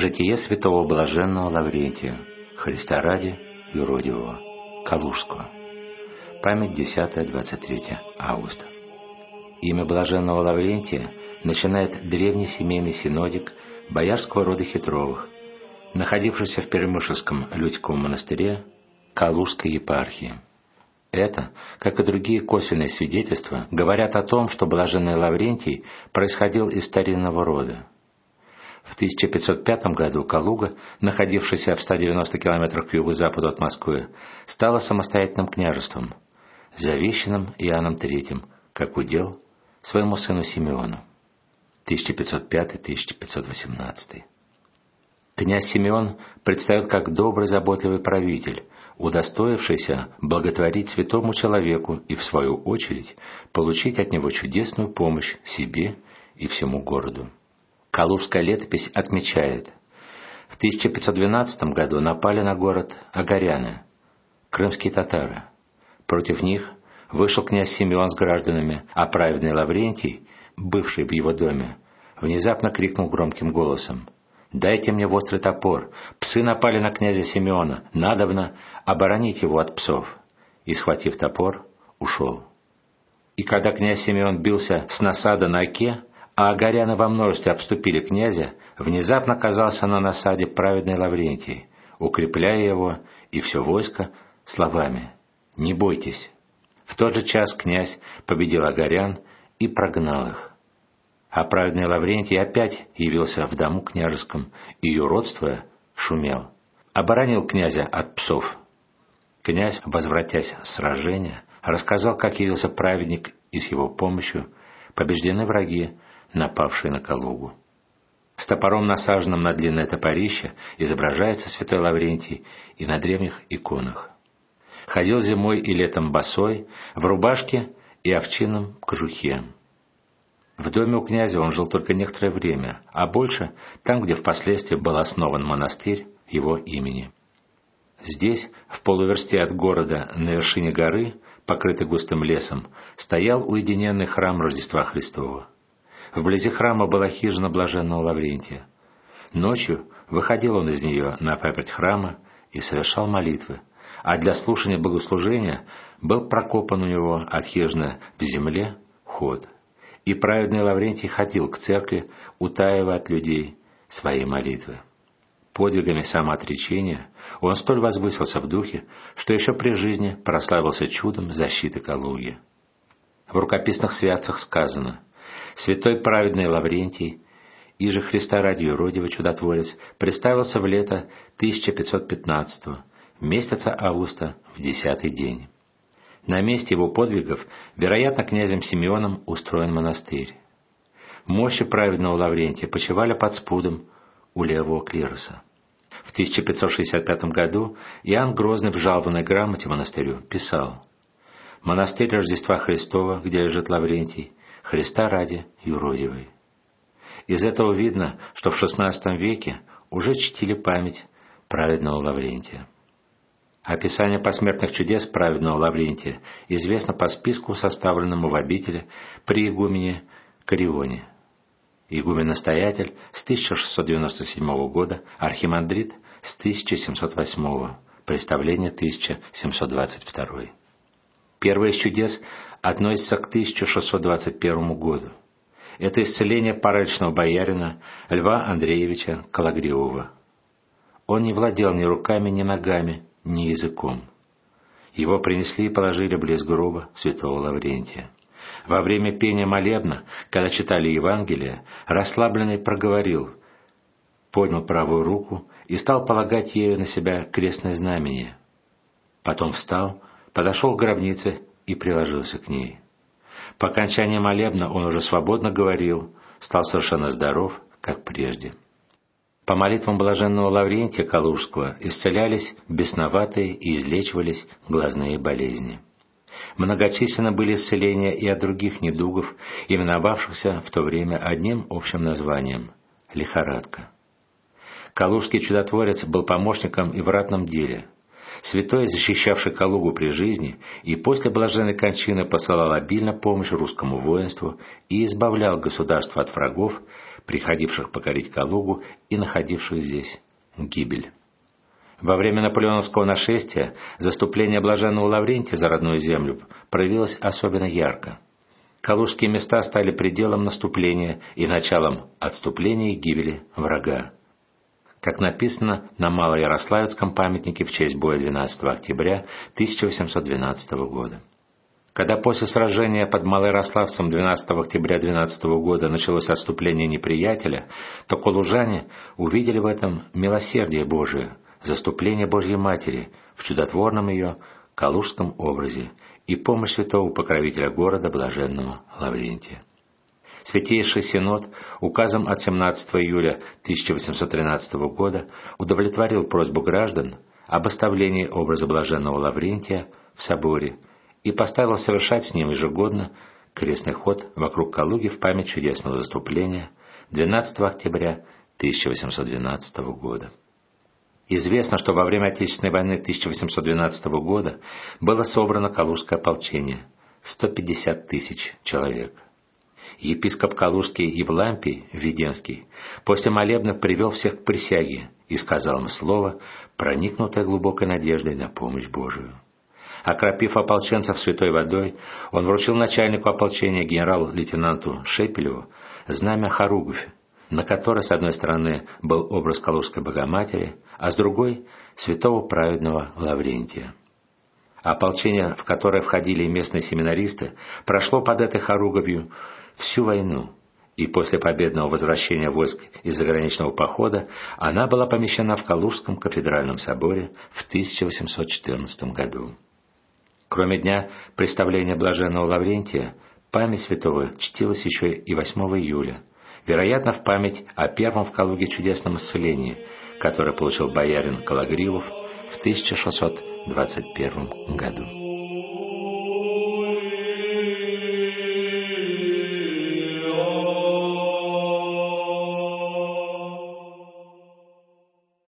Житие святого блаженного Лаврентия, Христа ради, юродивого, Калужского. Память 10-23 августа. Имя блаженного Лаврентия начинает древний семейный синодик боярского рода Хитровых, находившийся в Перемышльском Людьковом монастыре Калужской епархии. Это, как и другие косвенные свидетельства, говорят о том, что блаженный Лаврентий происходил из старинного рода. В 1505 году Калуга, находившаяся в 190 километрах к юго-западу от Москвы, стала самостоятельным княжеством, завещанным Иоанном III, как удел, своему сыну Симеону. 1505-1518. Князь Симеон предстает как добрый, заботливый правитель, удостоившийся благотворить святому человеку и, в свою очередь, получить от него чудесную помощь себе и всему городу. Калужская летопись отмечает: в 1512 году напали на город агаряне, крымские татары. Против них вышел князь Симеон с гражданами, а праведный Лаврентий, бывший в его доме, внезапно крикнул громким голосом: «Дайте мне острый топор! Псы напали на князя Симеона! Надобно оборонить его от псов!» И, схватив топор, ушел. И когда князь Симеон бился с насада на Оке, а агаряне во множестве обступили князя, внезапно оказался на насаде праведный Лаврентий, укрепляя его и все войско словами: «Не бойтесь». В тот же час князь победил агарян и прогнал их. А праведный Лаврентий опять явился в дому княжеском и, юродствуя, шумел, оборонил князя от псов. Князь, возвратясь с сражения, рассказал, как явился праведник, и с его помощью побеждены враги, напавшие на Калугу. С топором, насаженным на длинное топорище, изображается святой Лаврентий и на древних иконах. Ходил зимой и летом босой, в рубашке и овчинном кожухе. В доме у князя он жил только некоторое время, а больше там, где впоследствии был основан монастырь его имени. Здесь, в полуверсте от города, на вершине горы, покрытой густым лесом, стоял уединенный храм Рождества Христова. Вблизи храма была хижина блаженного Лаврентия. Ночью выходил он из нее на паперть храма и совершал молитвы, а для слушания богослужения был прокопан у него от хижины в земле ход. И праведный Лаврентий ходил к церкви, утаивая от людей свои молитвы. Подвигами самоотречения он столь возвысился в духе, что еще при жизни прославился чудом защиты Калуги. В рукописных святцах сказано: «Святой праведный Лаврентий, иже Христа ради юродивый чудотворец, представился в лето 1515 месяца августа в 10-й день». На месте его подвигов, вероятно, князем Симеоном устроен монастырь. Мощи праведного Лаврентия почивали под спудом у левого клироса. В 1565 году Иоанн Грозный в жалованной грамоте монастырю писал: «Монастырь Рождества Христова, где лежит Лаврентий, Христа ради юродивый». Из этого видно, что в XVI веке уже чтили память праведного Лаврентия. Описание посмертных чудес праведного Лаврентия известно по списку, составленному в обители при игумене Карионе. Игумен-настоятель с 1697 года, архимандрит с 1708, представление 1722. Первое из чудес относится к 1621 году. Это исцеление параличного боярина Льва Андреевича Калагриова. Он не владел ни руками, ни ногами, ни языком. Его принесли и положили близ гроба святого Лаврентия. Во время пения молебна, когда читали Евангелие, расслабленный проговорил, поднял правую руку и стал полагать ею на себя крестное знамение. Потом встал, подошел к гробнице и приложился к ней. По окончании молебна он уже свободно говорил, стал совершенно здоров, как прежде. По молитвам блаженного Лаврентия Калужского исцелялись бесноватые и излечивались глазные болезни. Многочисленны были исцеления и от других недугов, именовавшихся в то время одним общим названием – лихорадка. Калужский чудотворец был помощником и в ратном деле. Святой, защищавший Калугу при жизни, и после блаженной кончины посылал обильно помощь русскому воинству и избавлял государство от врагов, приходивших покорить Калугу и находивших здесь гибель. Во время наполеоновского нашествия заступление блаженного Лаврентия за родную землю проявилось особенно ярко. Калужские места стали пределом наступления и началом отступления и гибели врага. Как написано на Малоярославецком памятнике в честь боя 12 октября 1812 года. Когда после сражения под Малоярославцем 12 октября 12 года началось отступление неприятеля, то калужане увидели в этом милосердие Божие, заступление Божьей Матери в чудотворном ее калужском образе и помощь святого покровителя города блаженного Лаврентия. Святейший Синод указом от 17 июля 1813 года удовлетворил просьбу граждан об оставлении образа блаженного Лаврентия в соборе и поставил совершать с ним ежегодно крестный ход вокруг Калуги в память чудесного заступления 12 октября 1812 года. Известно, что во время Отечественной войны 1812 года было собрано Калужское ополчение – 150 тысяч человек. Епископ Калужский Евлампий Введенский после молебна привел всех к присяге и сказал им слово, проникнутое глубокой надеждой на помощь Божию. Окропив ополченцев святой водой, он вручил начальнику ополчения генерал-лейтенанту Шепелеву знамя хоругвь, на которой с одной стороны был образ Калужской Богоматери, а с другой — святого праведного Лаврентия. Ополчение, в которое входили местные семинаристы, прошло под этой хоругвью всю войну, и после победного возвращения войск из заграничного похода она была помещена в Калужском кафедральном соборе в 1814 году. Кроме дня представления блаженного Лаврентия, память святого чтилась еще и 8 июля, вероятно, в память о первом в Калуге чудесном исцелении, которое получил боярин Калагрилов в 1621 году.